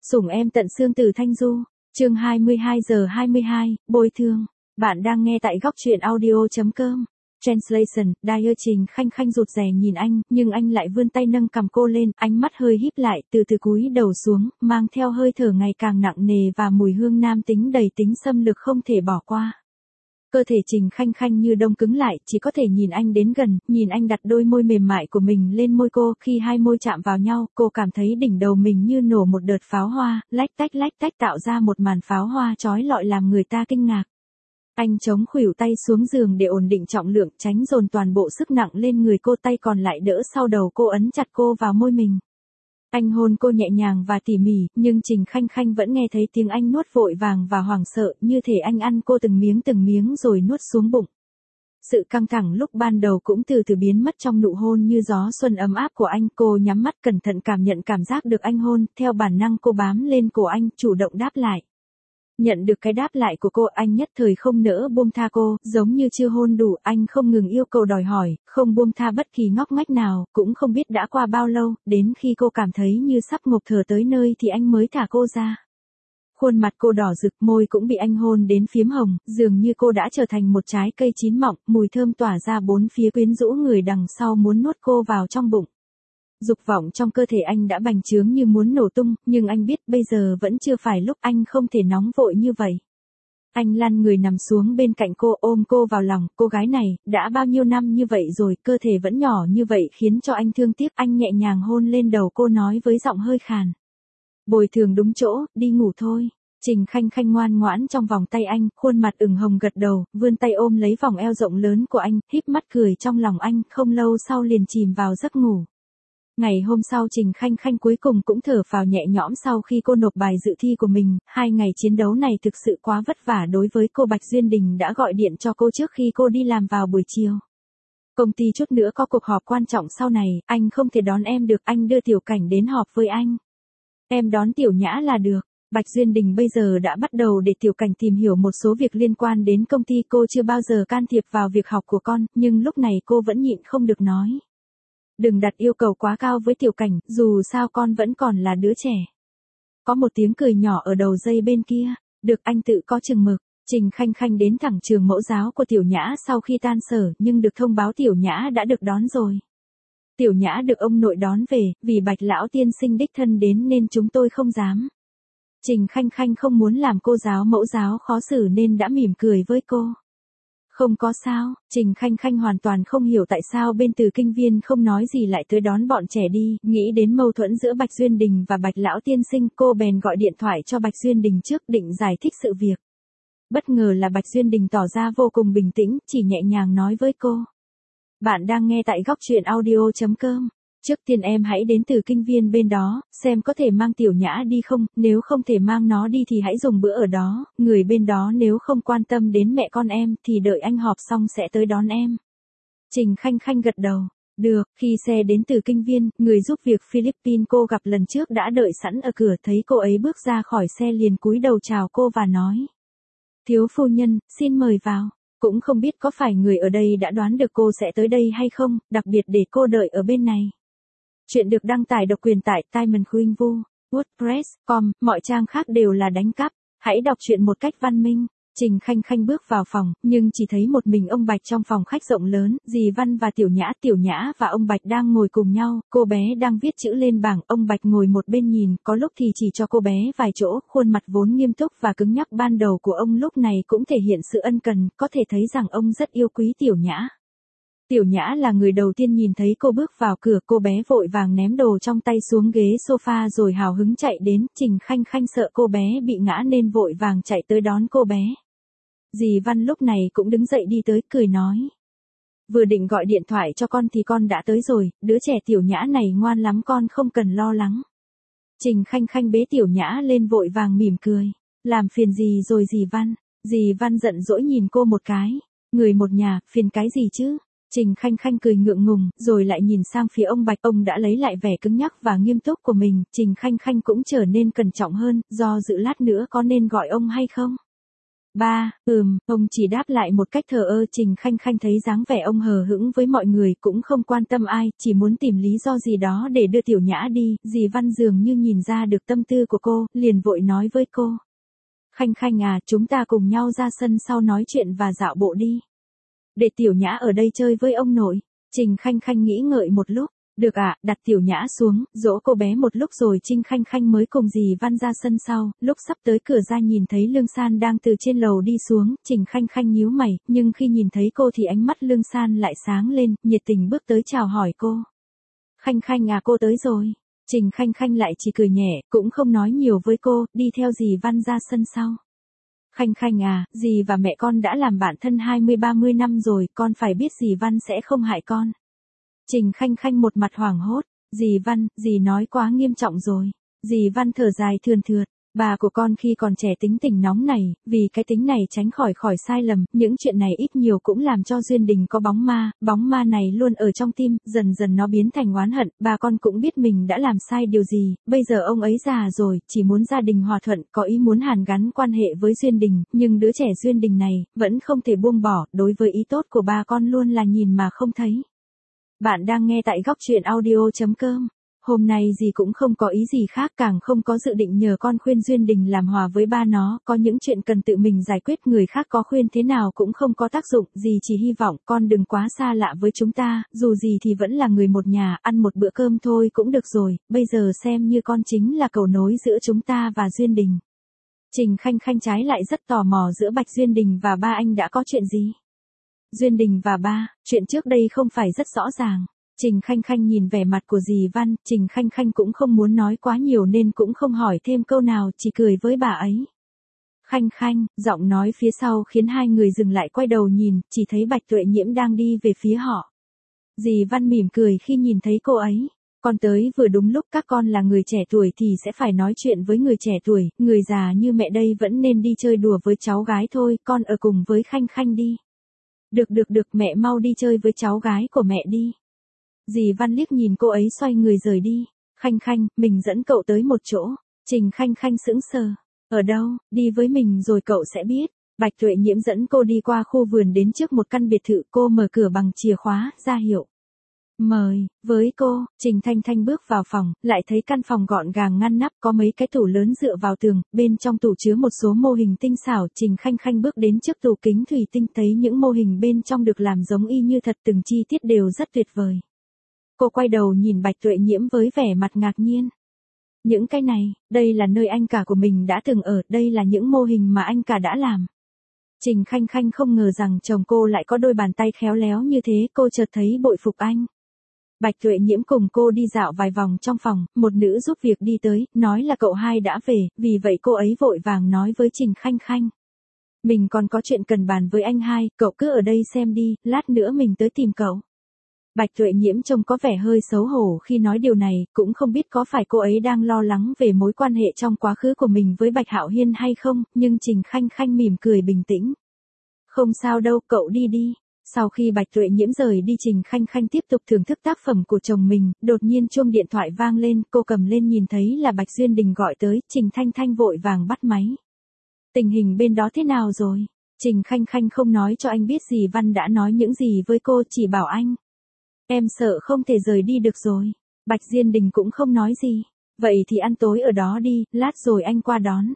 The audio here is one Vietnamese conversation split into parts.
Sủng em tận xương từ Thanh Du, chương 22:22, bồi thường. Bạn đang nghe tại góc truyện audio.com. Translation, Dyer Trình Khanh Khanh rụt rè nhìn anh, nhưng anh lại vươn tay nâng cằm cô lên, ánh mắt hơi híp lại, từ từ cúi đầu xuống, mang theo hơi thở ngày càng nặng nề và mùi hương nam tính đầy tính xâm lược không thể bỏ qua. Cơ thể Trình Khanh Khanh như đông cứng lại, chỉ có thể nhìn anh đến gần, nhìn anh đặt đôi môi mềm mại của mình lên môi cô, khi hai môi chạm vào nhau, cô cảm thấy đỉnh đầu mình như nổ một đợt pháo hoa, lách tách tạo ra một màn pháo hoa chói lọi làm người ta kinh ngạc. Anh chống khuỷu tay xuống giường để ổn định trọng lượng, tránh dồn toàn bộ sức nặng lên người cô, tay còn lại đỡ sau đầu cô, ấn chặt cô vào môi mình. Anh hôn cô nhẹ nhàng và tỉ mỉ, nhưng Trình Khanh Khanh vẫn nghe thấy tiếng anh nuốt vội vàng và hoảng sợ, như thể anh ăn cô từng miếng rồi nuốt xuống bụng. Sự căng thẳng lúc ban đầu cũng từ từ biến mất trong nụ hôn như gió xuân ấm áp của anh. Cô nhắm mắt cẩn thận cảm nhận cảm giác được anh hôn, theo bản năng cô bám lên cổ anh, chủ động đáp lại. Nhận được cái đáp lại của cô, anh nhất thời không nỡ buông tha cô, giống như chưa hôn đủ, anh không ngừng yêu cầu đòi hỏi, không buông tha bất kỳ ngóc ngách nào, cũng không biết đã qua bao lâu, đến khi cô cảm thấy như sắp ngộp thở tới nơi thì anh mới thả cô ra. Khuôn mặt cô đỏ rực, môi cũng bị anh hôn đến phiếm hồng, dường như cô đã trở thành một trái cây chín mọng, mùi thơm tỏa ra bốn phía quyến rũ người đằng sau muốn nuốt cô vào trong bụng. Dục vọng trong cơ thể anh đã bành trướng như muốn nổ tung, nhưng anh biết bây giờ vẫn chưa phải lúc, anh không thể nóng vội như vậy. Anh lăn người nằm xuống bên cạnh cô, ôm cô vào lòng, cô gái này, đã bao nhiêu năm như vậy rồi, cơ thể vẫn nhỏ như vậy khiến cho anh thương tiếc. Anh nhẹ nhàng hôn lên đầu cô, nói với giọng hơi khàn. Bồi thường đúng chỗ, đi ngủ thôi. Trình Khanh Khanh ngoan ngoãn trong vòng tay anh, khuôn mặt ửng hồng gật đầu, vươn tay ôm lấy vòng eo rộng lớn của anh, híp mắt cười trong lòng anh, không lâu sau liền chìm vào giấc ngủ. Ngày hôm sau Trình Khanh Khanh cuối cùng cũng thở phào nhẹ nhõm sau khi cô nộp bài dự thi của mình. 2 ngày chiến đấu này thực sự quá vất vả đối với cô. Bạch Duyên Đình đã gọi điện cho cô trước khi cô đi làm vào buổi chiều. Công ty chút nữa có cuộc họp quan trọng sau này, anh không thể đón em được, anh đưa Tiểu Cảnh đến họp với anh. Em đón Tiểu Nhã là được. Bạch Duyên Đình bây giờ đã bắt đầu để Tiểu Cảnh tìm hiểu một số việc liên quan đến công ty. Cô chưa bao giờ can thiệp vào việc học của con, nhưng lúc này cô vẫn nhịn không được nói. Đừng đặt yêu cầu quá cao với Tiểu Cảnh, dù sao con vẫn còn là đứa trẻ. Có một tiếng cười nhỏ ở đầu dây bên kia. Được, anh tự có chừng mực. Trình Khanh Khanh đến thẳng trường mẫu giáo của Tiểu Nhã sau khi tan sở, nhưng được thông báo Tiểu Nhã đã được đón rồi. Tiểu Nhã được ông nội đón về, vì Bạch lão tiên sinh đích thân đến nên chúng tôi không dám. Trình Khanh Khanh không muốn làm cô giáo mẫu giáo khó xử nên đã mỉm cười với cô. Không có sao. Trình Khanh Khanh hoàn toàn không hiểu tại sao bên Từ Kinh Viên không nói gì lại tới đón bọn trẻ đi. Nghĩ đến mâu thuẫn giữa Bạch Duyên Đình và Bạch lão tiên sinh, cô bèn gọi điện thoại cho Bạch Duyên Đình trước, định giải thích sự việc. Bất ngờ là Bạch Duyên Đình tỏ ra vô cùng bình tĩnh, chỉ nhẹ nhàng nói với cô. Bạn đang nghe tại góc truyện audio.com. Trước tiên em hãy đến Từ Kinh Viên bên đó, xem có thể mang Tiểu Nhã đi không, nếu không thể mang nó đi thì hãy dùng bữa ở đó, người bên đó nếu không quan tâm đến mẹ con em thì đợi anh họp xong sẽ tới đón em. Trình Khanh Khanh gật đầu. Được, khi xe đến Từ Kinh Viên, người giúp việc Philippines cô gặp lần trước đã đợi sẵn ở cửa, thấy cô ấy bước ra khỏi xe liền cúi đầu chào cô và nói. Thiếu phu nhân, xin mời vào. Cũng không biết có phải người ở đây đã đoán được cô sẽ tới đây hay không, đặc biệt để cô đợi ở bên này. Chuyện được đăng tải độc quyền tại Diamond Khuynh Vu, WordPress.com, mọi trang khác đều là đánh cắp. Hãy đọc truyện một cách văn minh. Trình Khanh Khanh bước vào phòng, nhưng chỉ thấy một mình ông Bạch trong phòng khách rộng lớn, dì Văn và Tiểu Nhã và ông Bạch đang ngồi cùng nhau, cô bé đang viết chữ lên bảng, ông Bạch ngồi một bên nhìn, có lúc thì chỉ cho cô bé vài chỗ, khuôn mặt vốn nghiêm túc và cứng nhắc ban đầu của ông lúc này cũng thể hiện sự ân cần, có thể thấy rằng ông rất yêu quý Tiểu Nhã. Tiểu Nhã là người đầu tiên nhìn thấy cô bước vào cửa, cô bé vội vàng ném đồ trong tay xuống ghế sofa rồi hào hứng chạy đến. Trình Khanh Khanh sợ cô bé bị ngã nên vội vàng chạy tới đón cô bé. Dì Văn lúc này cũng đứng dậy đi tới, cười nói. Vừa định gọi điện thoại cho con thì con đã tới rồi, đứa trẻ Tiểu Nhã này ngoan lắm, con không cần lo lắng. Trình Khanh Khanh bế Tiểu Nhã lên vội vàng mỉm cười. Làm phiền gì rồi dì Văn? Dì Văn giận dỗi nhìn cô một cái. Người một nhà, phiền cái gì chứ? Trình Khanh Khanh cười ngượng ngùng, rồi lại nhìn sang phía ông Bạch, ông đã lấy lại vẻ cứng nhắc và nghiêm túc của mình, Trình Khanh Khanh cũng trở nên cẩn trọng hơn, do dự lát nữa có nên gọi ông hay không. Ba, ông chỉ đáp lại một cách thờ ơ. Trình Khanh Khanh thấy dáng vẻ ông hờ hững với mọi người cũng không quan tâm ai, chỉ muốn tìm lý do gì đó để đưa Tiểu Nhã đi. Dì Văn dường như nhìn ra được tâm tư của cô, liền vội nói với cô. Khanh Khanh à, chúng ta cùng nhau ra sân sau nói chuyện và dạo bộ đi. Để Tiểu Nhã ở đây chơi với ông nội. Trình Khanh Khanh nghĩ ngợi một lúc. Được ạ, đặt Tiểu Nhã xuống, dỗ cô bé một lúc rồi Trình Khanh Khanh mới cùng dì Văn ra sân sau. Lúc sắp tới cửa ra nhìn thấy Lương San đang từ trên lầu đi xuống, Trình Khanh Khanh nhíu mày, nhưng khi nhìn thấy cô thì ánh mắt Lương San lại sáng lên, nhiệt tình bước tới chào hỏi cô. Khanh Khanh à, cô tới rồi. Trình Khanh Khanh lại chỉ cười nhẹ, cũng không nói nhiều với cô, đi theo dì Văn ra sân sau. Khanh Khanh à, dì và mẹ con đã làm bạn thân 20-30 năm rồi, con phải biết dì Văn sẽ không hại con. Trình Khanh Khanh một mặt hoảng hốt, dì Văn, dì nói quá nghiêm trọng rồi. Dì Văn thở dài thườn thượt, bà của con khi còn trẻ tính tình nóng này, vì cái tính này tránh khỏi sai lầm, những chuyện này ít nhiều cũng làm cho Duyên Đình có bóng ma này luôn ở trong tim, dần dần nó biến thành oán hận, bà con cũng biết mình đã làm sai điều gì, bây giờ ông ấy già rồi, chỉ muốn gia đình hòa thuận, có ý muốn hàn gắn quan hệ với Duyên Đình, nhưng đứa trẻ Duyên Đình này, vẫn không thể buông bỏ, đối với ý tốt của bà con luôn là nhìn mà không thấy. Bạn đang nghe tại góc truyện audio.com. Hôm nay dì cũng không có ý gì khác, càng không có dự định nhờ con khuyên Duyên Đình làm hòa với ba nó, có những chuyện cần tự mình giải quyết, người khác có khuyên thế nào cũng không có tác dụng, dì chỉ hy vọng con đừng quá xa lạ với chúng ta, dù gì thì vẫn là người một nhà, ăn một bữa cơm thôi cũng được rồi, bây giờ xem như con chính là cầu nối giữa chúng ta và Duyên Đình. Trình Khanh Khanh trái lại rất tò mò giữa Bạch Duyên Đình và ba anh đã có chuyện gì. Duyên Đình và ba, chuyện trước đây không phải rất rõ ràng. Trình Khanh Khanh nhìn vẻ mặt của dì Văn, Trình Khanh Khanh cũng không muốn nói quá nhiều nên cũng không hỏi thêm câu nào, chỉ cười với bà ấy. Khanh Khanh, giọng nói phía sau khiến hai người dừng lại quay đầu nhìn, chỉ thấy Bạch Tuệ Nhiễm đang đi về phía họ. Dì Văn mỉm cười khi nhìn thấy cô ấy. Con tới vừa đúng lúc, các con là người trẻ tuổi thì sẽ phải nói chuyện với người trẻ tuổi, người già như mẹ đây vẫn nên đi chơi đùa với cháu gái thôi, con ở cùng với Khanh Khanh đi. Được, mẹ mau đi chơi với cháu gái của mẹ đi. Dì Văn liếc nhìn cô ấy xoay người rời đi. Khanh Khanh, mình dẫn cậu tới một chỗ. Trình Khanh Khanh sững sờ. Ở đâu, đi với mình rồi cậu sẽ biết. Bạch Tuệ Nhiễm dẫn cô đi qua khu vườn đến trước một căn biệt thự, cô mở cửa bằng chìa khóa, ra hiệu. Mời, với cô, Trình Thanh Thanh bước vào phòng, lại thấy căn phòng gọn gàng ngăn nắp, có mấy cái tủ lớn dựa vào tường, bên trong tủ chứa một số mô hình tinh xảo, Trình Khanh Khanh bước đến trước tủ kính thủy tinh thấy những mô hình bên trong được làm giống y như thật, từng chi tiết đều rất tuyệt vời. Cô quay đầu nhìn Bạch Tuệ Nhiễm với vẻ mặt ngạc nhiên. Những cái này, đây là nơi anh cả của mình đã từng ở, đây là những mô hình mà anh cả đã làm. Trình Khanh Khanh không ngờ rằng chồng cô lại có đôi bàn tay khéo léo như thế, cô chợt thấy bội phục anh. Bạch Tuệ Nhiễm cùng cô đi dạo vài vòng trong phòng, một nữ giúp việc đi tới, nói là cậu hai đã về, vì vậy cô ấy vội vàng nói với Trình Khanh Khanh. Mình còn có chuyện cần bàn với anh hai, cậu cứ ở đây xem đi, lát nữa mình tới tìm cậu. Bạch Tuệ Nhiễm trông có vẻ hơi xấu hổ khi nói điều này, cũng không biết có phải cô ấy đang lo lắng về mối quan hệ trong quá khứ của mình với Bạch Hạo Hiên hay không, nhưng Trình Khanh Khanh mỉm cười bình tĩnh. Không sao đâu, cậu đi đi. Sau khi Bạch Tuệ Nhiễm rời đi, Trình Khanh Khanh tiếp tục thưởng thức tác phẩm của chồng mình, đột nhiên chuông điện thoại vang lên, cô cầm lên nhìn thấy là Bạch Duyên Đình gọi tới, Trình Thanh Thanh vội vàng bắt máy. Tình hình bên đó thế nào rồi? Trình Khanh Khanh không nói cho anh biết dì Văn đã nói những gì với cô, chỉ bảo anh. Em sợ không thể rời đi được rồi. Bạch Duyên Đình cũng không nói gì. Vậy thì ăn tối ở đó đi, lát rồi anh qua đón.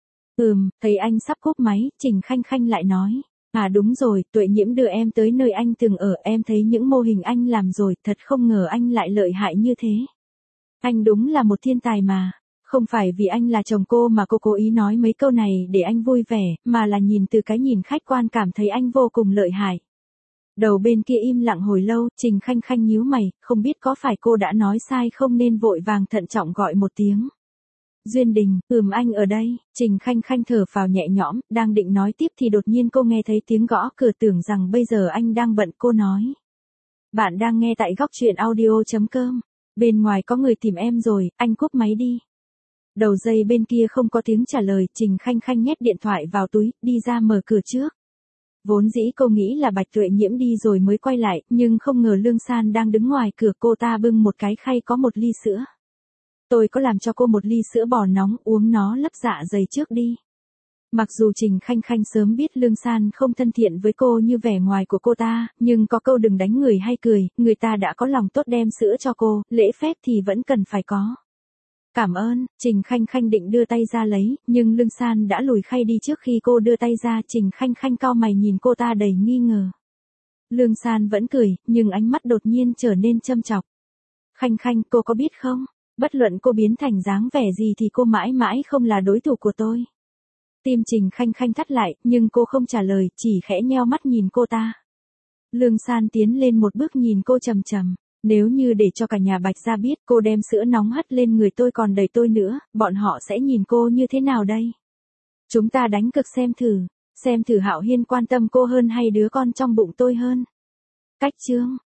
Thấy anh sắp cúp máy, Trình Khanh Khanh lại nói. À đúng rồi, Tuệ Nhiễm đưa em tới nơi anh từng ở, em thấy những mô hình anh làm rồi, thật không ngờ anh lại lợi hại như thế. Anh đúng là một thiên tài mà. Không phải vì anh là chồng cô mà cô cố ý nói mấy câu này để anh vui vẻ, mà là nhìn từ cái nhìn khách quan cảm thấy anh vô cùng lợi hại. Đầu bên kia im lặng hồi lâu, Trình Khanh Khanh nhíu mày, không biết có phải cô đã nói sai không nên vội vàng thận trọng gọi một tiếng. Duyên Đình, anh ở đây. Trình Khanh Khanh thở phào nhẹ nhõm, đang định nói tiếp thì đột nhiên cô nghe thấy tiếng gõ cửa, tưởng rằng bây giờ anh đang bận, cô nói. Bạn đang nghe tại góc truyện audio.com. Bên ngoài có người tìm em rồi, anh cúp máy đi. Đầu dây bên kia không có tiếng trả lời, Trình Khanh Khanh nhét điện thoại vào túi, đi ra mở cửa trước. Vốn dĩ cô nghĩ là Bạch Tuệ Nhiễm đi rồi mới quay lại, nhưng không ngờ Lương San đang đứng ngoài cửa, cô ta bưng một cái khay có một ly sữa. Tôi có làm cho cô một ly sữa bò nóng, uống nó lấp dạ dày trước đi. Mặc dù Trình Khanh Khanh sớm biết Lương San không thân thiện với cô như vẻ ngoài của cô ta, nhưng có câu đừng đánh người hay cười, người ta đã có lòng tốt đem sữa cho cô, lễ phép thì vẫn cần phải có. Cảm ơn, Trình Khanh Khanh định đưa tay ra lấy, nhưng Lương San đã lùi khay đi trước khi cô đưa tay ra. Trình Khanh Khanh cau mày nhìn cô ta đầy nghi ngờ. Lương San vẫn cười, nhưng ánh mắt đột nhiên trở nên châm chọc. Khanh Khanh, cô có biết không? Bất luận cô biến thành dáng vẻ gì thì cô mãi mãi không là đối thủ của tôi. Tim Trình Khanh Khanh thắt lại, nhưng cô không trả lời, chỉ khẽ nheo mắt nhìn cô ta. Lương San tiến lên một bước nhìn cô trầm trầm. Nếu như để cho cả nhà Bạch gia biết cô đem sữa nóng hất lên người tôi còn đẩy tôi nữa, bọn họ sẽ nhìn cô như thế nào đây? Chúng ta đánh cược xem thử Hạo Hiên quan tâm cô hơn hay đứa con trong bụng tôi hơn. Cách chương